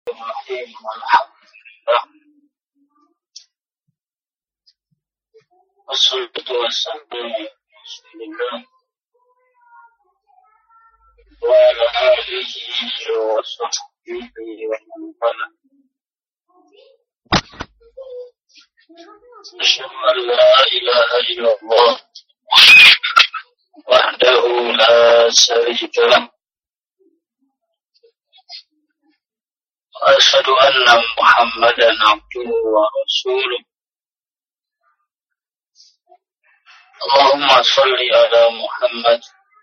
Alhamdulillah. Wassalatu wassalamu ala Rasulillah wa ala alihi wa sahbihi wa man wala. Asyhadu an la ilaha illallah wahdahu la syarika lahu. Asyhadu anna Muhammadan abduhu wa rasuluh. Allahumma shalli ala Muhammad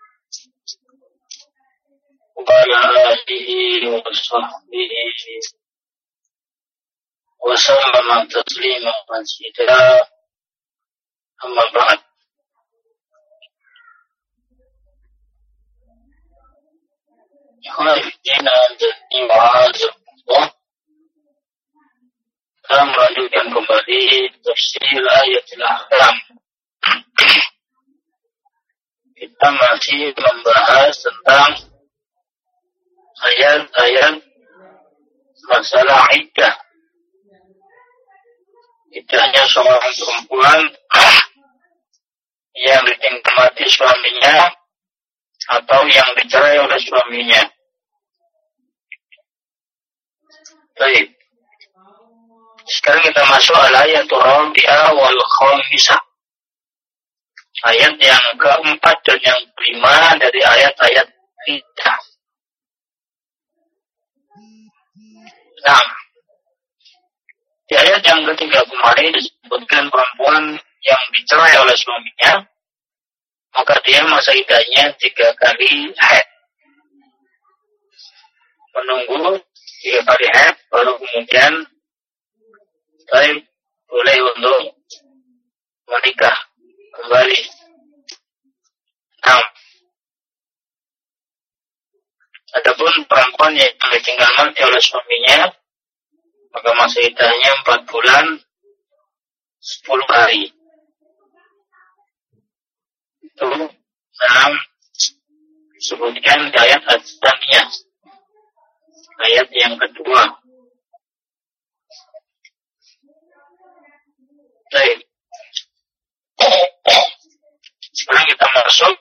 wa ala alihi wa sahbihi wa sallama tasliman mazida. Amma ba'd. Ikhwanifidina jadi wa'azabullah. Kita melanjutkan kembali tafsir ayatul ahkam. Kita masih membahas tentang ayat-ayat masalah iddah. Iddahnya seorang perempuan yang ditinggal mati suaminya atau yang dicerai oleh suaminya. Baik. Sekarang kita masuk al-ayatul rabi'ah wal khamisah. Ayat yang keempat dan yang kelima dari ayat-ayat iddah. Nah, di ayat yang ketiga kemarin disebutkan perempuan yang dicerai oleh suaminya, maka dia masa iddahnya 3 kali haid. Menunggu 3 kali haid, baru kemudian boleh untuk menikah kembali. Nah, adapun perempuan yang ditinggal mati oleh suaminya, maka masa iddahnya 4 bulan 10 hari. Itu disebutkan di ayat Al-Tsaniyah, ayat yang kedua. Baik. Sekarang kita masuk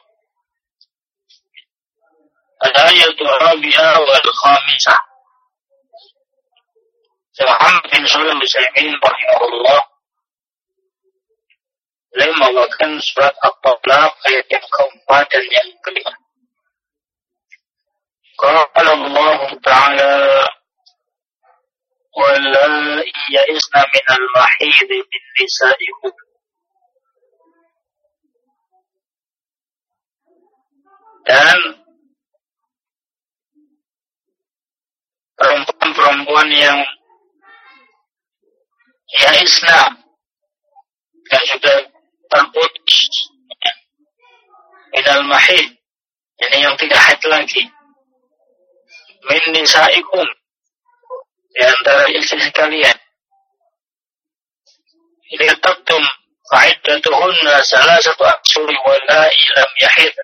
al-ayatul rabi'ah wal khamisah. Muhammad bin Shalih Al-Utsaimin rahimahullah beliau membawakan surat At-Talaq ayat yang keempat dan yang kelima. Qala Allah Ta'ala wallai ya'isna minal mahid min nisa'ikum. Dan perempuan-perempuan yang ya'isna yang sudah terputus minal mahid, ini yang tidak haid lagi, min nisa'ikum, di antara istri kalian, ini tabtum fa'iddatuhunna salasatu ashuri wallai lam yahid.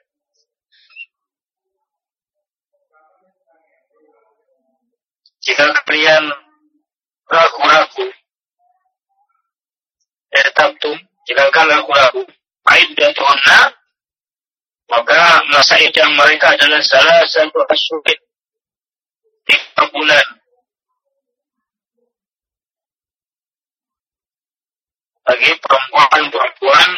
Jika kalian ragu-ragu, jika kalian ragu-ragu, iddatuhunna, maka masa iddah mereka adalah salah satu asyur, 3 bulan. Bagi perempuan-perempuan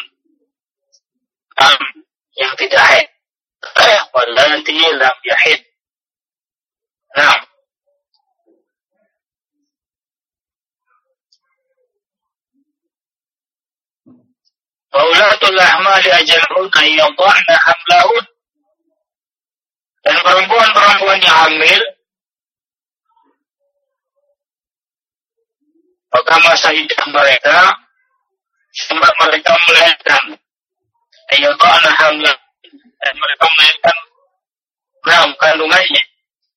yang tidak haid, wallati lam yahid. Nah, Faulatul ahmali ajalun ayyadha'na hamlahun. Dan perempuan-perempuan yang hamil, maka masa iddah mereka sampai mereka melahirkan, ayyadha'na hamlahun, dan mereka melahirkan kandungannya.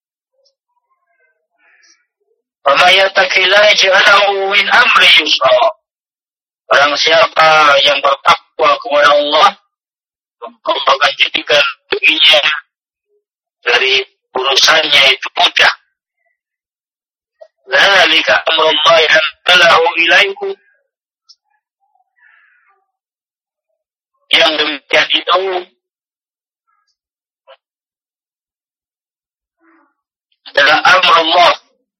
Wa yattaqillaha yaj'alhu min amri yusra. Barang siapa yang bertakwa kepada Allah, Allah akan jadikan baginya dari urusannya itu mudah. dzalika amrullahi anzalahu ilaikum. Yang demikian itu adalah amrullah,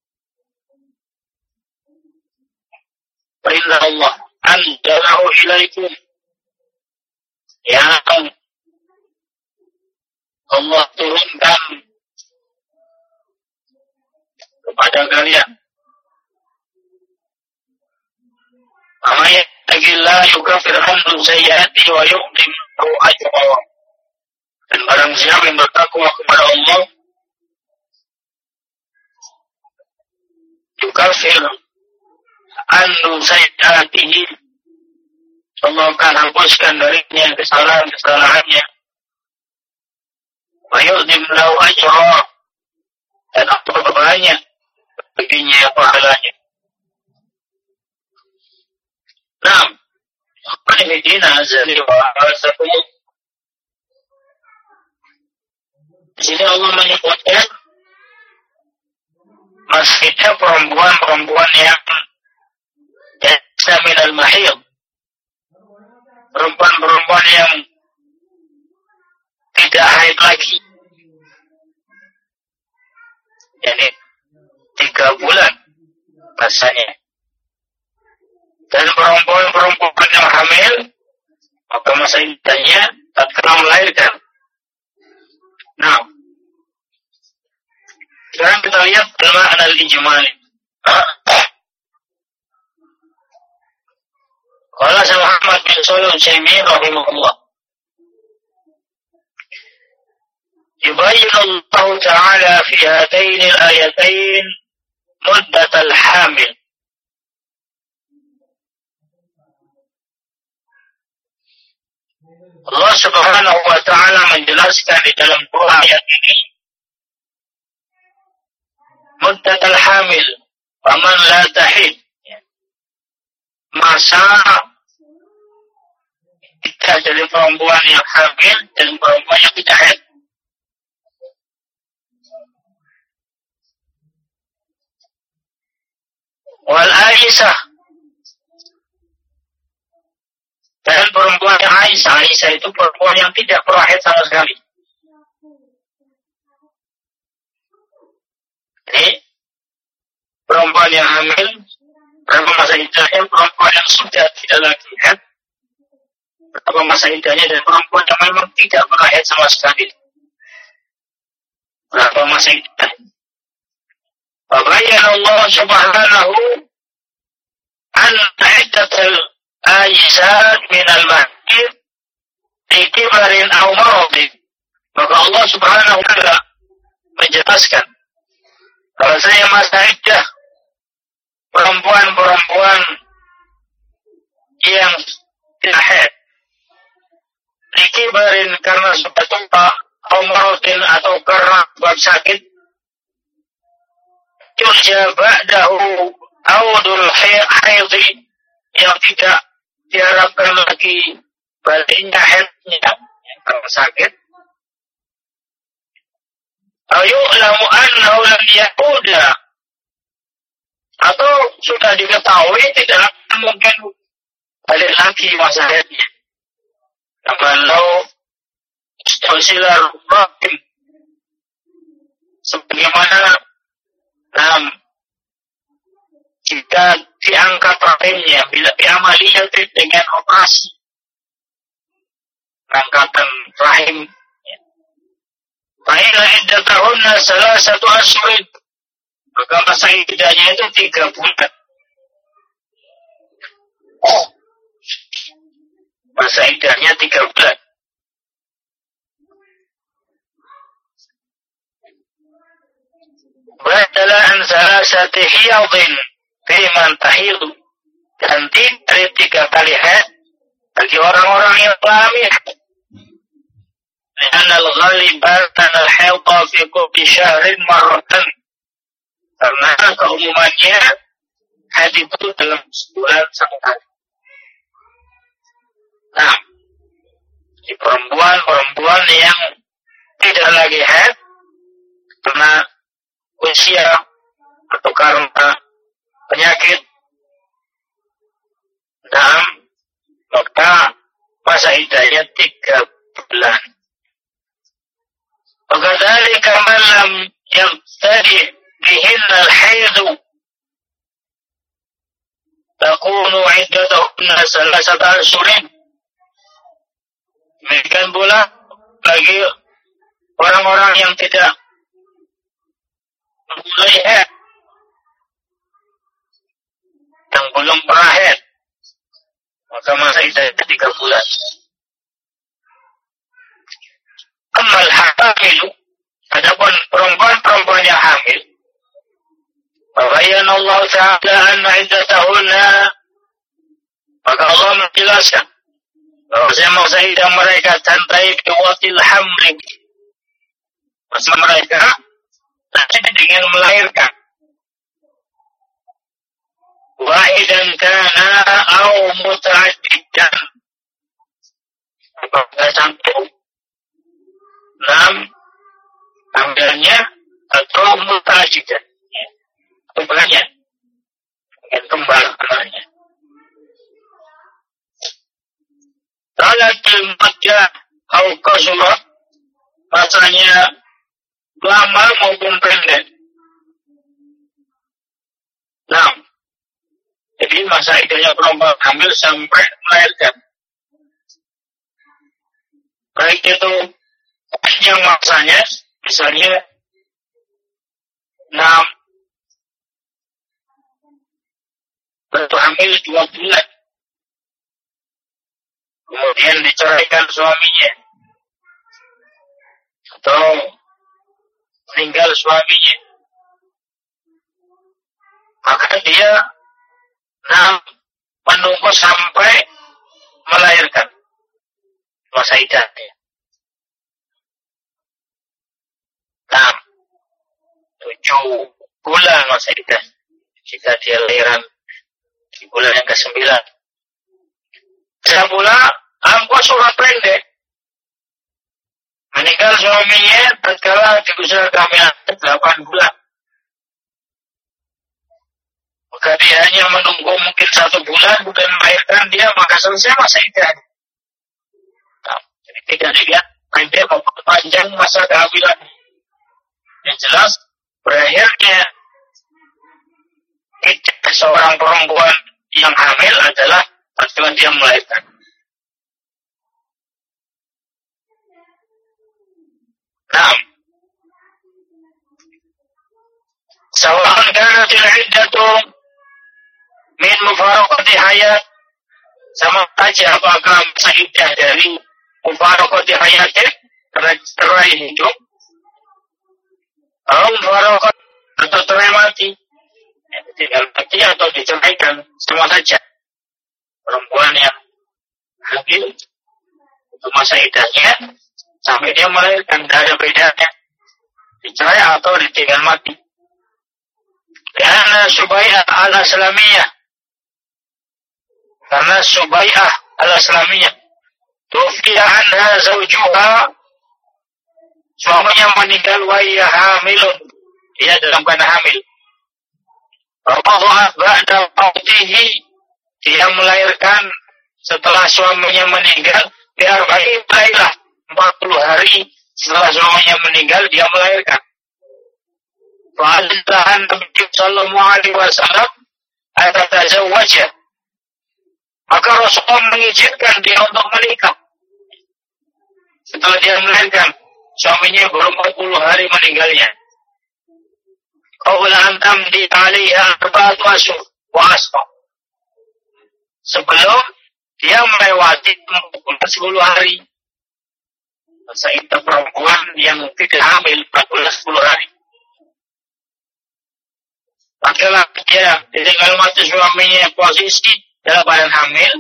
perintah Allah, anzalahu ilaikum, yang Allah turunkan kepada kalian. Amaya tagillah yukafir anhu sayyi'ati wa yu'tim lahu ajra. Dan barang siapa yang bertakwa kepada Allah, yukafir anhu sayyi'atihi, Allah akan hapuskan darinya kesalahan-kesalahannya. Wa yu'tim lahu ajra, dan apa banyak baginya pahalanya. Nah, Qanifidina azali wa asakumullah. Di sini Allah menyebutkan masjidnya perempuan-perempuan yang minal mahid, perempuan-perempuan yang tidak haid lagi, yani 3 bulan masanya. Dan perempuan-perempuan yang hamil, maka masa iddahnya tatkala melahirkan. Nah, sekarang kita lihat makna al-ijmali. Qala Muhammad bin Shalih Al-Utsaimin rahimahullah, yubayyinu Allah Ta'ala fi hatayn al-ayatain muddat al-hamil. Allah Subhanahu wa Ta'ala menjelaskan di dalam dua ayat ini muddat al-hamil, faman la tahid, masa kita jadi perempuan yang hamil dan perempuan yang tidak haid. Wal Aisyah, dan perempuan yang Aisyah itu perempuan yang tidak pernah haid sama sekali. Jadi perempuan yang hamil, berapa masa iddahnya, perempuan yang sudah tidak lagi haid, berapa masa iddahnya, dan perempuan yang memang tidak pernah haid sama sekali, berapa masa iddahnya. Fabayyana Allah Subhanahu anna iddatal Aisyah minal mahid fi kibarin aw maradin. Maka Allah Subhanahu wa Ta'ala menjelaskan kalau saya masa iddah perempuan-perempuan yang tidak haid, fi kibarin karena sebab tua, aw maradin atau karena sebab sakit, yurja ba'dahu awdul haidhi, yang tidak diharapkan lagi baliknya haidnya karena sakit. Ayu'lamu annahu lam yaquda, atau sudah diketahui tidak akan mungkin balik lagi masa haidnya. Kalau istusilar rahim, sebagaimana jika diangkat rahimnya, bila diamaliyah dengan operasi angkatan rahim, fa'ila iddatahunna salasatu ashhurin, maka masa iddahnya itu 3 bulan. Masa iddahnya 3 bulan. Ba'dala an salasati hiyadin fi man tahidu, ganti dari 3 kali haid bagi orang-orang yang hamil. Karena al-ghalibatan al-haidha fi kulli syahrin marratan, karena keumumannya haid itu dalam sebulan sekali. Nah, di perempuan yang tidak lagi haid karena usia atau karena idahnya 3 bulan. وكذلك من لم يبتدئ بهن الحيض تكون عدتهن 3 أشهر. Demikian pula bagi orang-orang yang tidak mulai haid, yang belum pernah haid, maka masa idahnya 3 bulan. Amal hamil, adapun perempuan yang hamil, bayyana Allah Ta'ala anna iddatahunna, maka Allah menjelaskan bahwa masa idah mereka tantai biwatil hamli, masa mereka nanti dengan melahirkan, wahidan kana au muta'addidan, apakah sampai 6 ambilnya atau muta'addidan, atau banyak yang kembali anaknya. Talatil maddah au qasura, masanya lama maupun pendek. Nah, jadi masa idahnya perempuan hamil sampai melahirkan, baik itu panjang masanya, misalnya 6, baru hamil 2 bulan, kemudian diceraikan suaminya, atau meninggal suaminya, maka dia menunggu sampai melahirkan masa idahnya. 7 bulan masa idah jika dia lahiran di bulan yang ke-9. Bisa pula surat pendek, meninggal suaminya tatkala di usia kehamilan 8 bulan, maka dia hanya menunggu mungkin 1 bulan dan melahirkan dia, maka selesai masa idah. Jadi tidak dilihat pendek maupun panjang masa kehamilan. Yang jelas berakhirnya seorang perempuan yang hamil adalah ketika dia melahirkan. Sawa'an kanatil iddatu min mufaraqati hayat, sama saja apakah masa iddah dari mufaraqati hayatin, cerai hidup, atau cerai mati, tinggal mati atau diceraikan, sama saja. Perempuan yang hamil untuk masa idahnya sampai dia melahirkan, tidak ada bedanya dicerai atau ditinggal mati. Karena Subai'ah al-Aslamiyah, tufiya anha zawjuha, suaminya meninggal wa hiya hamilun, dia dalam keadaan hamil. Radha'at ba'da mautihi, dia melahirkan setelah suaminya meninggal, di 40 lailah, 40 hari setelah suaminya meninggal dia melahirkan. Fa'adhan Nabi sallallahu alaihi wasallam atatazawwaja, maka Rasulullah mengizinkan dia untuk menikah setelah dia melahirkan. Suaminya baru 40 hari meninggalnya. Qawla an tamdi 'alaiha 4 ashhur wa asfa, sebelum dia melewati 10 hari. Masa itu perempuan yang tidak hamil 10 hari. Laki-laki dia ditinggal mati suaminya posisi dalam badan hamil,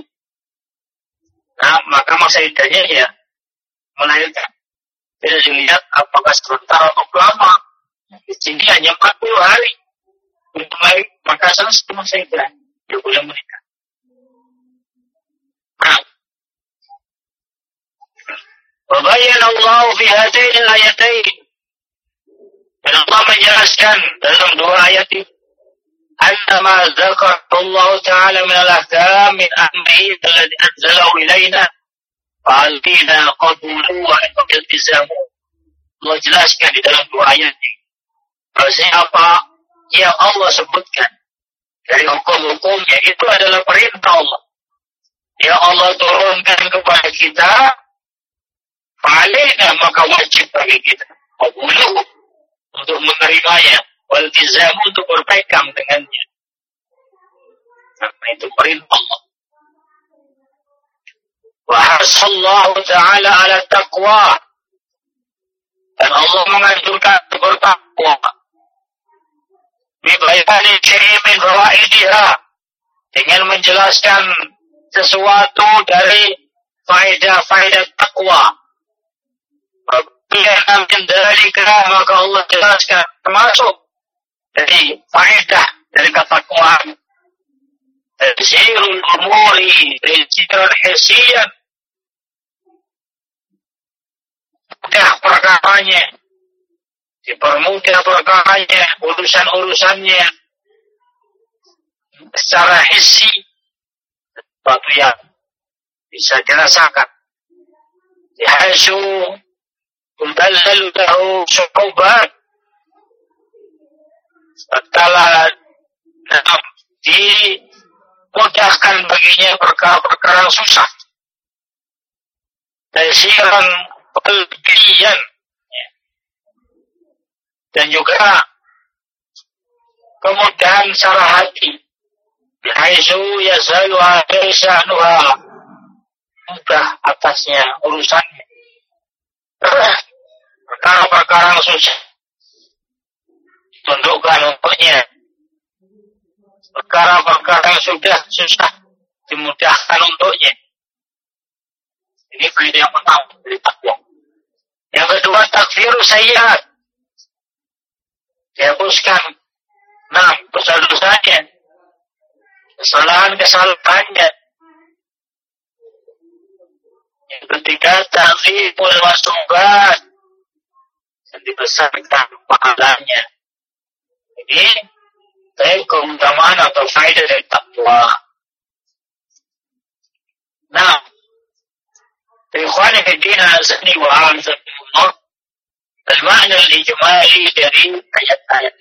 maka masa idahnya ya melahirkan. Tidak dilihat apakah sebentar atau lama. Jadi hanya 40 hari untuk melahirkan, maka selesai masa idah, dia boleh menikah. Wabayyana Allah fi hataini al-ayatain, dan Allah menjelaskan dalam 2 ayat ini, annama dzakara Allah Ta'ala min al-ahkam min amrihi alladhi anzalahu ilaina, Fa'alina qabulu wa iltizamu. Allah jelaskan di dalam dua ayat ini. Bahasanya apa yang Allah sebutkan dari hukum-hukumnya itu adalah perintah Allah. Yang Allah turunkan kepada kita, fa'alina maka wajib bagi kita. Qabulu untuk menerimanya, wal iltizamu untuk berpegang dengannya. Karena itu perintah Allah. Wa hasallahu ta'ala ala taqwa. Dan Allah menganjurkan bertakwa. Bibayani syai'in min fawaidiha. Dengan menjelaskan sesuatu dari faedah-faedah takwa. Apabila min dzalika maka Allah jelaskan termasuk dari faedah dari ketakwaan. Tasirul umuri rizqan hisiyan. Mudah perkaranya, dipermudah perkaranya, urusan-urusannya secara hisi, sesuatu yang bisa dirasakan. Dihasu tudallalu lahu syu'ubat. Setelah dimudahkan baginya perkara-perkara susah. Tasiran qalbiyan. Dan juga kemudahan secara hati. Bihaitsu yazalu asya'nuha. Mudah atasnya urusannya. Perkara-perkara susah tundukkan untuknya. Perkara-perkara yang sudah susah dimudahkan untuknya. Ini faedah yang pertama dari takwa. Yang kedua, takfiru sayyi'at. Dihapuskan dosa-dosanya, kesalahan-kesalahannya. Yang ketiga, ta'zimul masubat. Dan dibesarkan pahalanya. Ini keutamaan atau faedah dari takwa. Nah, ikhwani fi din azani wa a'azakumullah, al-ma'na al-ijmali dari ayat-ayat.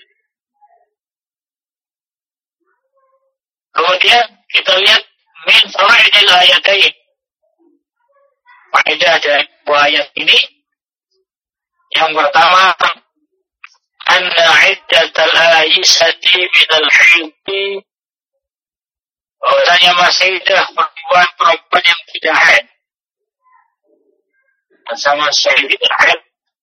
Kemudian kita lihat min fawaidil ayatain. Faedah dari dua ayat ini. Yang pertama, anna iddatal aisati minal hilmi. Bahwasanya masih ada perempuan yang tidak haid. Sama sekali tidak haid.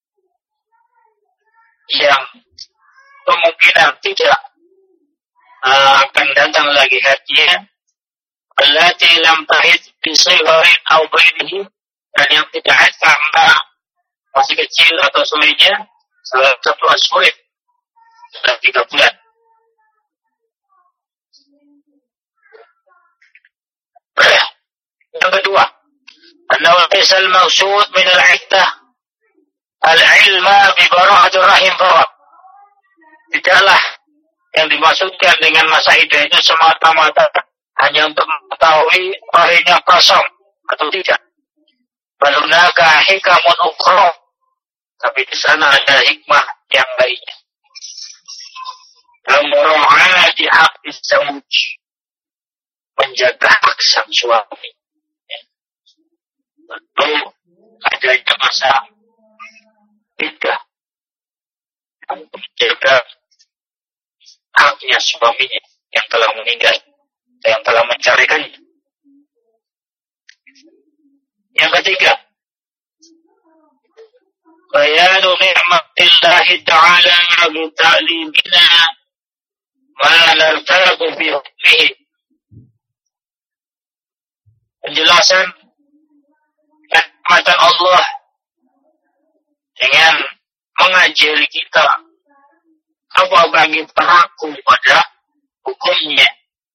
Yang kemungkinan tidak akan datang lagi haidnya. Allati lam tahid bi sigharin aw bainihi. Dan yang tidak haid karena masih kecil atau selainnya. Salah satu aswid. Sudah 3 bulan. Yang kedua, annahu laysa al-maqsud min al-'iddah al-'ilma bi bara'atir rahim faqat. Tidaklah yang dimaksudkan dengan masa iddah itu semata-mata hanya untuk mengetahui rahimnya kosong atau tidak. Bal hunaka hikamun ukhra. Tapi di sana ada hikmah yang lainnya. Dalam mura'ati haqqi zawj, menjaga hak sang suami. Tentu adanya masa iddah untuk menjaga haknya suaminya yang telah meninggal, yang telah menceraikannya. Yang ketiga, bayanu ni'matillahi ta'ala bi ta'limina ma nartabu bi hukmihi. Penjelasan nikmatan Allah dengan mengajari kita apa bagi pelaku pada hukumnya.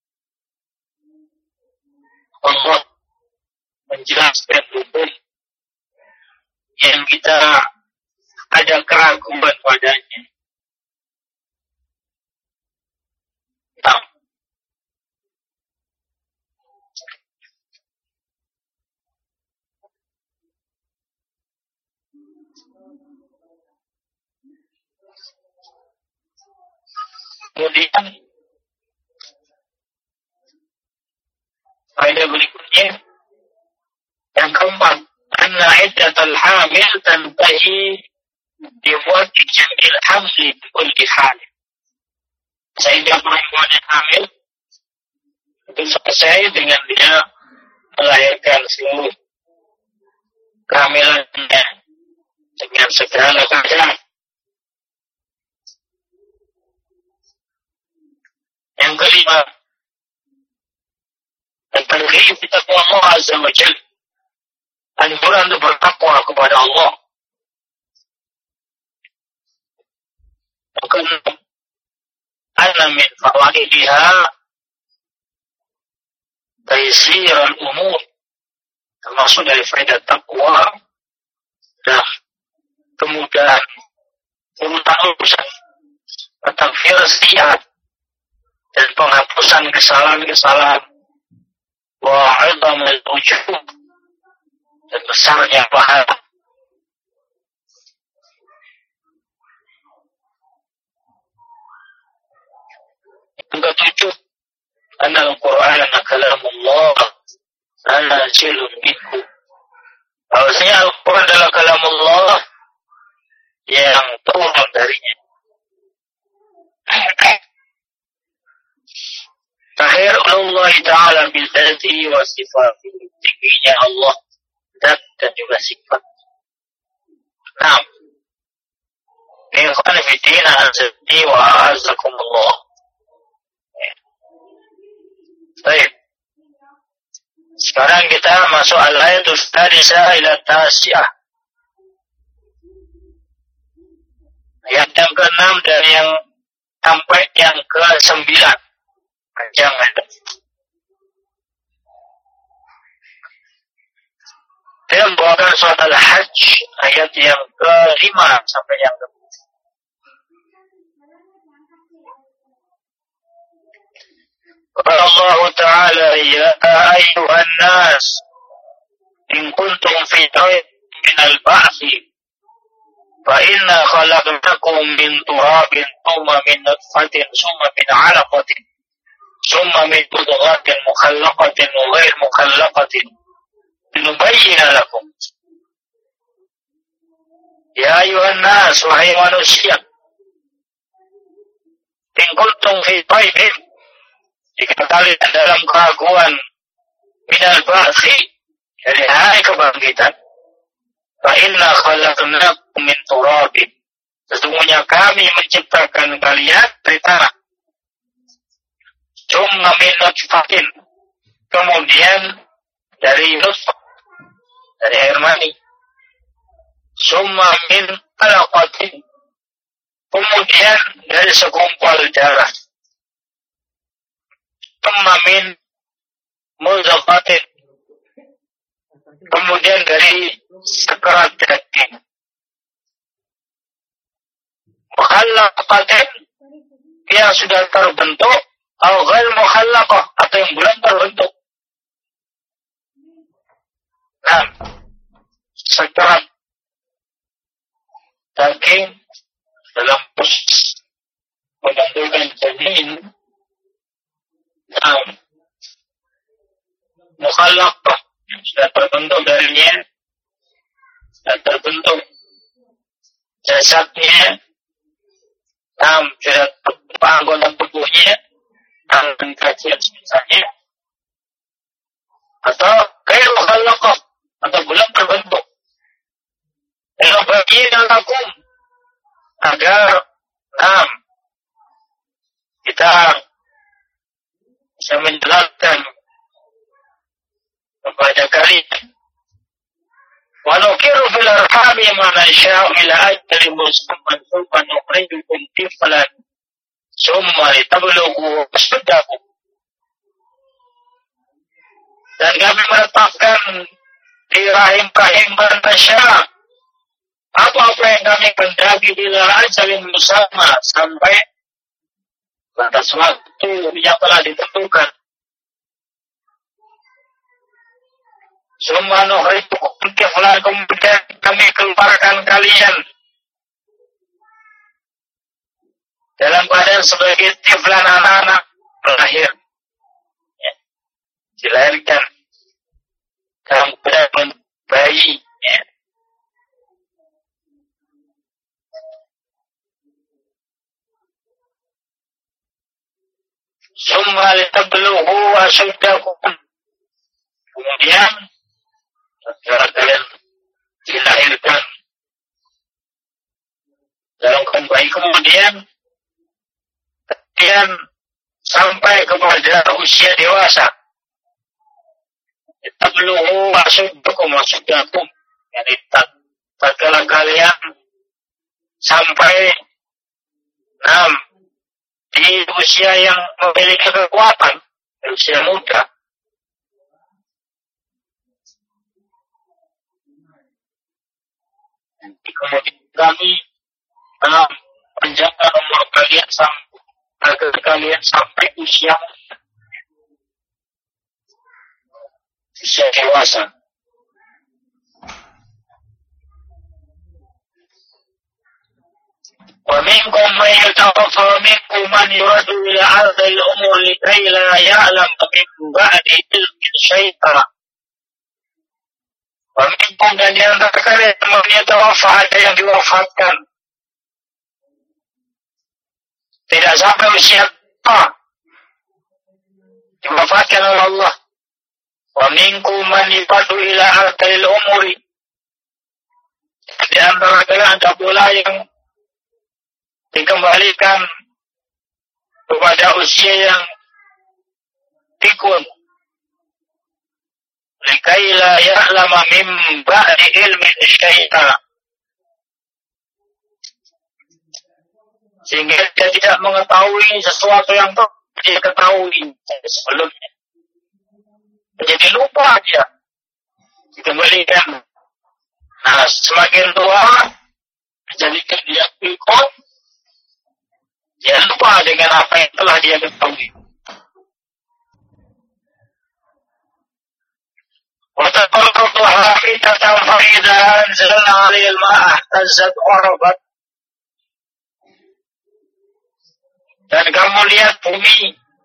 Allah menjelaskan hukum yang kita ada keraguan padanya. Kemudian faedah berikutnya yang keempat, anna iddatul hamil tantahi di waqti jamil hamli bi kulli hal. Sehingga perempuan yang hamil itu selesai dengan dia melahirkan seluruh kehamilannya dengan segala keadaan. Yang kelima, at-targhib fi taqwa Allah azza wa jalla. Anjuran untuk bertakwa kepada Allah. Yang keenam, anna min fawaidiha taysir al-umur. Termasuk dari faedah takwa dan kemudahan urutan urusan, takfir sayyi'at dan penghapusan kesalahan-kesalahan, wa 'idhamul ujub dan besarnya pahala. Yang ketujuh, anna al-Qur'an kalamullah nazilun minhu. Bahwasanya Al-Quran adalah kalamullah yang turun darinya. Terakhir, Allah Ta'ala bil-dzati wa sifatihi, tingginya Allah zat dan juga sifat. Nah, ikhwan fi din azza wa azakumullah. Baik. Sekarang kita masuk al-ayatul tsadisah ila tasi'ah. Ayat yang ke-6 dan yang sampai yang ke-9. Jangan. Dia membawakan surat Al-Hajj ayat yang ke-5 sampai yang ke-7. Qala Allah Ta'ala, ya ayyuhan nas in kuntum fi raybin min al-ba'thi fa inna khalaqnakum min turabin thumma min nutfatin thumma min 'alaqatin thumma min mudghatin mukhallaqatin wa ghayr mukhallaqatin linubayyina lakum. Ya ayyuhan nas, wahai manusia, in kuntum fi raybin, jika kalian dalam keraguan minal ba'thi, dari hari kebangkitan, fa inna khalaqnakum min turabin, sesungguhnya kami menciptakan kalian dari tanah, tsumma min nutfatin, kemudian dari nutfah, dari air mani, tsumma min 'alaqatin, kemudian dari segumpal darah, tsumma min mudghatin, kemudian dari sekerat daging, mukhallaqatin, yang sudah terbentuk, atau ghairu mukhallaqah, atau yang belum terbentuk. Nah, sekerat daging dalam proses pembentukan janin, nah, mukhallaqah sudah terbentuk darinya, sudah terbentuk jasadnya, sudah anggota tubuhnya, tangan, kaki, misalnya, atau ghairu mukhallaqah, atau belum terbentuk. Linubayyina lakum, agar kita bisa menjelaskan kepada kalian. Wa nuqiru fil arhami ma nasha'u ila ajalin musamman thumma nukhrijukum tiflan thumma litablughu ashuddakum. Dan kami menetapkan di rahim-rahim manusia apa-apa yang kami kendaki ila ajalin musamman, sampai batas waktu yang telah ditentukan. Summa nukhrijukum tiflan, kemudian kita kami keluarkan kalian dalam badan sebagai tiflan anak-anak lahir. Ya. Dilahirkan dalam badan bayi. Ya. Summa litablughu ashuddakum. Kemudian kalian dilahirkan dalam bayi, kemudian kalian sampai kepada usia dewasa. Litablughu ashuddakum. Jadi tatkala kalian sampai di usia yang memiliki kekuatan, usia muda. Kemudian kami panjangkan umur kalian agar kalian sampai usia dewasa. ومنكم من يتوفى ومنكم من يرد إلى أرض الأمور لكي لا يعلم من بعد علم شيئا. ومنكم dan di antara kalian man yatawaffa, ada yang diwafatkan tidak sampai usia diwafatkan oleh Allah. Wa minkum man yuradu ila ardil umuri, di antara kalian ada pula yang dikembalikan kepada usia yang pikun. Likai la ya'lama min ba'di ilmin syai'a, sehingga dia tidak mengetahui sesuatu yang dia ketahui sebelumnya. Jadi lupa dia, dikembalikan. Nah, semakin tua jadikan dia pikun, dia lupa dengan apa yang telah dia ketahui. وَتَقَلْقَطُهَا فِتَةً فَإِذَا أَنْزَلْنَا عَلَيْهَا الْمَاءَ اهْتَزَّتْ وَرَبَتْ. Dan kamu lihat bumi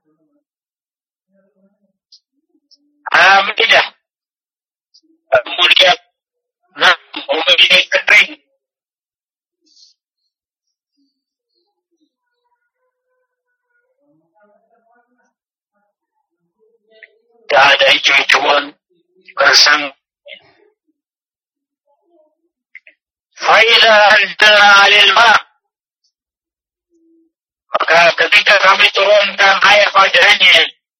tidak. Kamu lihat bumi ini kering. Tidak ada hijau-hijauan bersang. Fa'idha anzalna 'alal ma', maka ketika kami turunkan air padanya,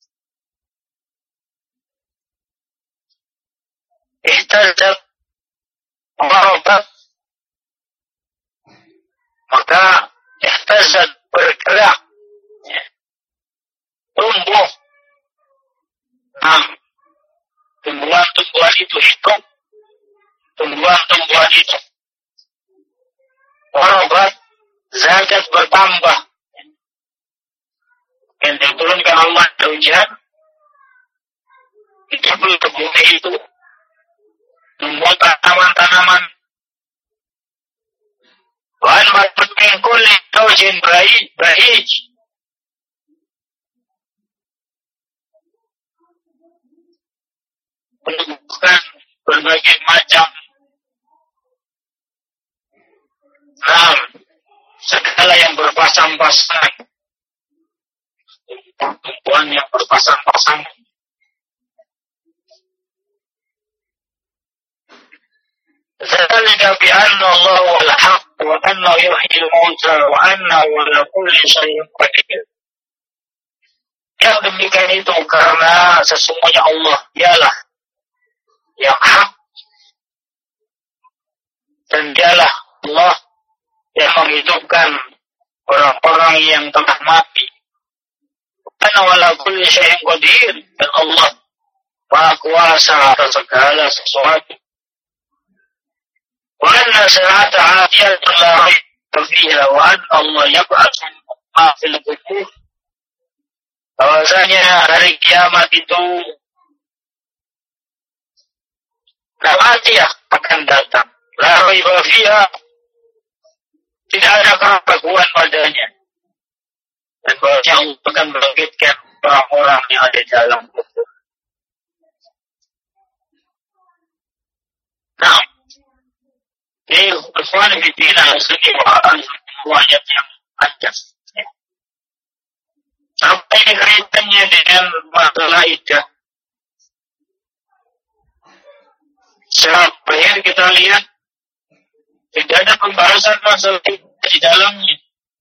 ihtazzat warabat, maka ihtazzat bergerak, tumbuh. Tumbuhan-tumbuhan itu hidup, tumbuhan-tumbuhan itu warabat, zakat bertambah. Yang diturunkan Allah hujan, itu bumi itu tumbuh tanaman-tanaman. Wa anbatat min kulli zawjin bahij, menumbuhkan berbagai macam segala yang berpasang-pasang, tumbuhan yang berpasang-pasang. Dzalika bi anna Allah wal haqq wa annahu yuhyil mauta wa annahu ala kulli syai'in qadir. Yang demikian itu karena sesungguhnya Allah dialah yang hak, dan dialah Allah yang menghidupkan orang-orang yang telah mati. Ana wala kulli syai'in qadir, dan Allah Maha Kuasa atas segala sesuatu. Wa anna sa'ata 'atiyatun la raiba fiha wa anna Allah yab'atsu ma fil qubur. Bahwasanya hari kiamat itu pasti akan datang. La raiba fiha, tidak ada keraguan padanya. Dan bahwasanya Allah akan membangkitkan orang-orang yang ada dalam kubur. Nah, ini ikhwan fillah sebuah ayat yang panjang. Apa ini kaitannya dengan masalah idah? Secara bahir kita lihat tidak ada pembahasan masalah idah di dalamnya.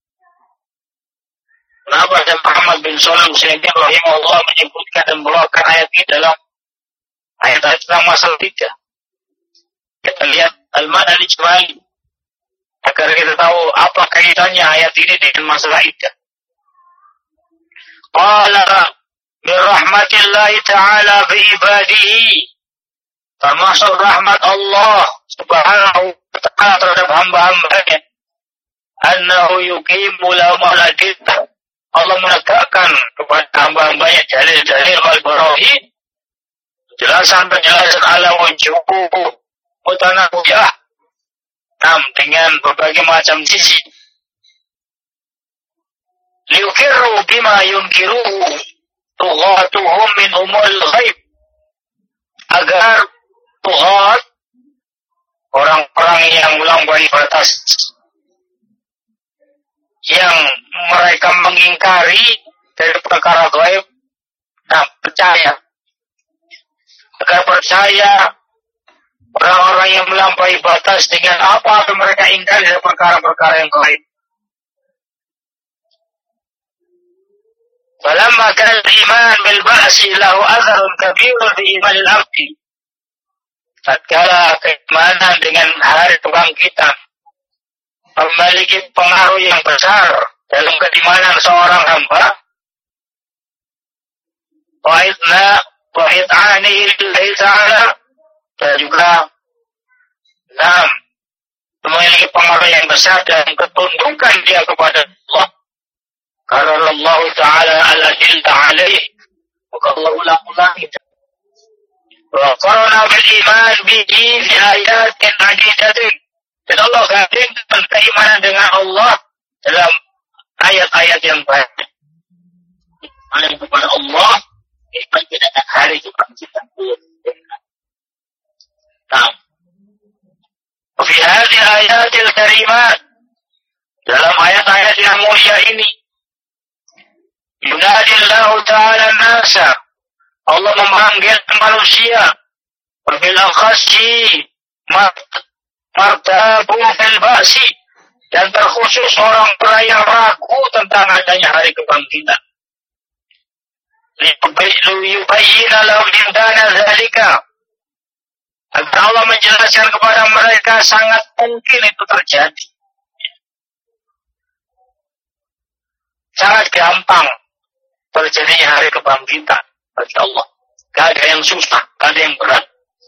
Kenapa dan Muhammad bin Shalih Al-Utsaimin rahimahullah menyebutkan dan membawakan ayat ini dalam ayat-ayat tentang masalah idah? Kita lihat al-ma'na al-ijmali agar kita tahu apa kaitannya ayat ini dengan masalah idah. Qala min rahmatillahi ta'ala bi ibadihi, termasuk rahmat Allah subhanahu wa ta'ala terhadap hamba-hambanya, annahu yuqimu lahum al-adillah, Allah menegakkan kepada hamba-hambanya dalil-dalil wal-barahin, penjelasan-penjelasan ala wujuh mutanawiyah, dengan berbagai macam sisi. Liuqirru bima yunkiruhu tughatuhum min umul ghaib, agar tughat, orang-orang yang melampaui batas, yang mereka mengingkari dari perkara gaib, percaya, agar percaya orang-orang yang melampaui batas dengan apa yang mereka ingkari dari perkara-perkara yang gaib. Falamma kana al-iman bil ba'si lahu atharun kabirun fi iman al-abdi, tatkala keimanan dengan hari kebangkitan memiliki pengaruh yang besar dalam keimanan seorang hamba, wa'id'ani lillahi ta'ala, dan juga memiliki pengaruh yang besar dan ketundukan dia kepada Allah. Karena Allah Ta'ala al-adilta alaih, maka Allah ulang-ulangi. Wa qarana bil iman bihi fi ayatin adidatin, dan Allah gabungkan keimanan dengan Allah dalam ayat-ayat yang banyak. Iman kepada Allah, iman pada hari kebangkitan. Nah, fi hadhihi ayatil karimat, dalam ayat-ayat yang mulia ini, yunadillahu ta'ala nasa, Allah memanggil manusia, wabil akhasi martabu fil ba'si, dan terkhusus orang-orang yang ragu tentang adanya hari kebangkitan. Liyubayyina lahum imkana dzalika, agar Allah menjelaskan kepada mereka sangat mungkin itu terjadi. Sangat gampang terjadinya hari kebangkitan bagi Allah. Gak ada yang susah, gak ada yang berat.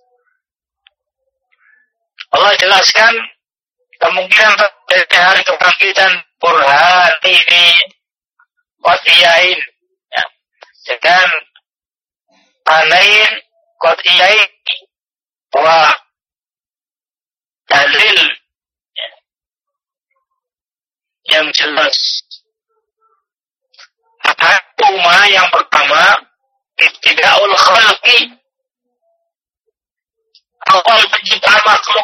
Allah jelaskan kemungkinan terjadi hari kebangkitan burhan ini qat'iyain, ya. Dengan anain qat'iyain, bahwa dalil, ya, yang jelas. Atuma yang pertama, ibtidaul khalqi, awal penciptaan makhluk.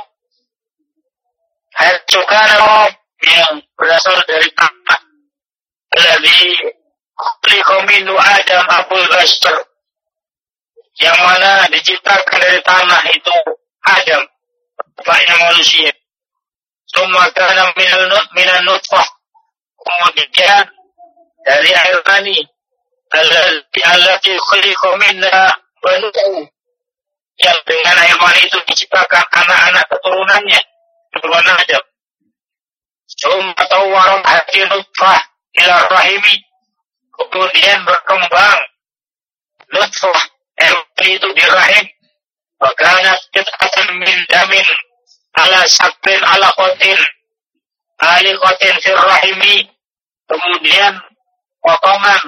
Haitsukan yang berasal dari tanah, alladzi khuliqa minhu Adam abul bashar, yang mana diciptakan dari tanah itu Adam, bapaknya manusia. Summa kana minan nutfah, kemudian dari air mani, allati khuliqa minha banuhu, yang dengan air mani itu diciptakan anak-anak keturunannya, keturunan Adam. Summa tawwara hati nutfah ila rahimi, kemudian berkembang nutfah, air mani itu di rahim. Wakanat qit'atan min damin ala sabbin ala qatin aliqatin fil rahimi, kemudian potongan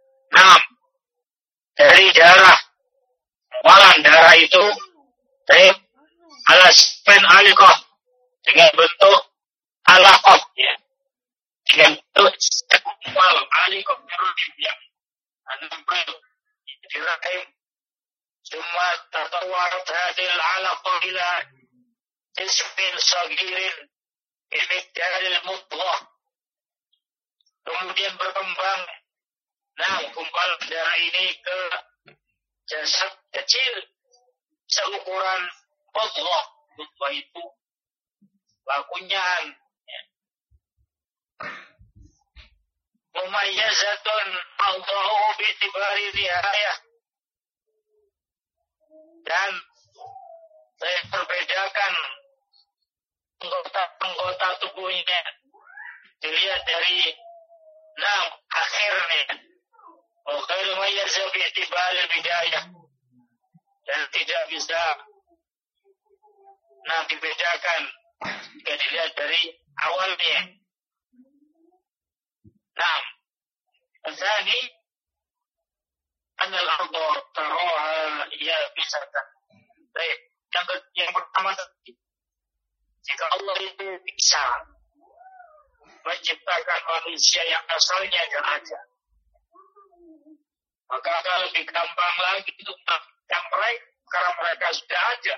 dari darah, walan darah itu ala sabbin aliqah, dengan bentuk alaqah ya. Dengan bentuk sekumpal alikop yang menempel di rahim. Cuma tatawarat hadil alaqah ila jismin sagirin imikdalil mudghah. Kemudian berkembang kumpal darah ini ke jasad kecil seukuran mudghah. Mudghah itu bakunyahan ya. Mumayyazatun awdahu bi'tibari rihayah. Dan saya perbedakan anggota tubuhnya dilihat dari akhirnya. Ghairu mayyaza bi'tibari bidayah. Dan tidak bisa dibedakan jika dilihat dari awalnya. Al-thani anna al-ardu taraha yabisatan. Baik, yang pertama jika Allah itu bisa menciptakan manusia yang asalnya tidak ada, maka akan lebih gampang lagi untuk yang mereka, karena mereka sudah ada.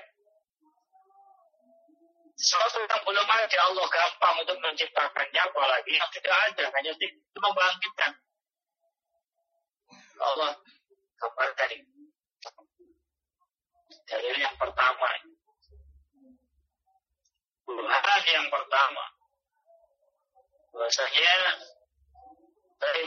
Sesuatu yang belum ada Allah gampang untuk menciptakannya, apalagi yang sudah ada, hanya itu membangkitkan. Allah kabar dari dalil yang pertama, burhan yang pertama, bahasanya baik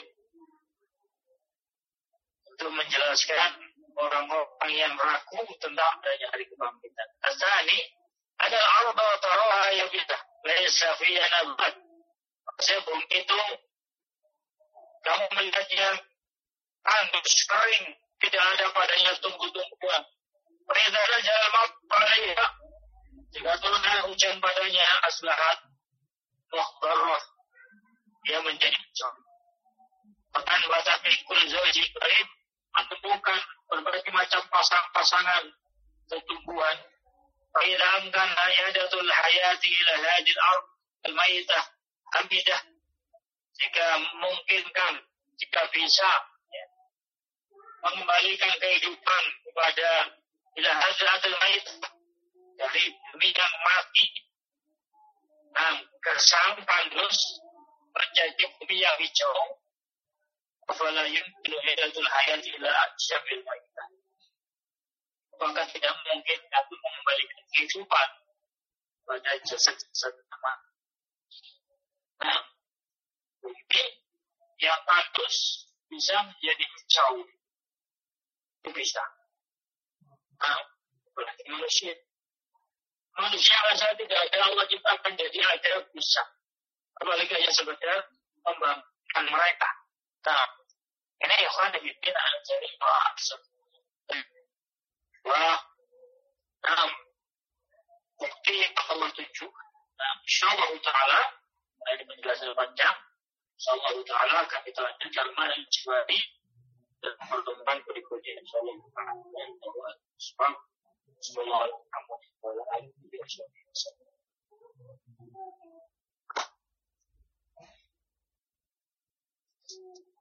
untuk menjelaskan orang-orang yang ragu tentang adanya hari kebangkitan. Asani adalah arba taroha yang bisa laisa fiha nabat. Sebelum itu kamu melihatnya tandus kering, tidak ada padanya tumbuh-tumbuhan. Perintahnya jalan padanya, jika turun hujan padanya aslahat mukhbarah, dia menjadi hijau. Bahkan baca fikul zoji karib menemukan berbagai macam pasangan tumbuhan. Faidamkan hayadatul hayati ila hadil ard al-maytah hamidah. Jika memungkinkan, jika bisa mengembalikan kehidupan kepada ila hadil al-maytah, dari bumi yang mati gersang tandus menjadi bumi yang hijau. Fala yumkinu hidayatul hayati ila asyabil maytah. Maka tidak mungkin aku mengembalikan kehidupan pada jasad-jasad mati. Bumi yang tandus bisa menjadi hijau. Itu bisa. Berarti manusia saja tidak ada, Allah ciptakan jadi ada, bisa. Apalagi hanya sekedar membangkitkan mereka. Ini ikhwan dibina jadi bukti Allah tujuh. InsyaAllah ta'ala ini penjelasan panjang. InsyaAllah ta'ala akan kita lanjutkan mana jibari dan pertemuan berikutnya. InsyaAllah ta'ala. Bismillahirrahmanirrahim.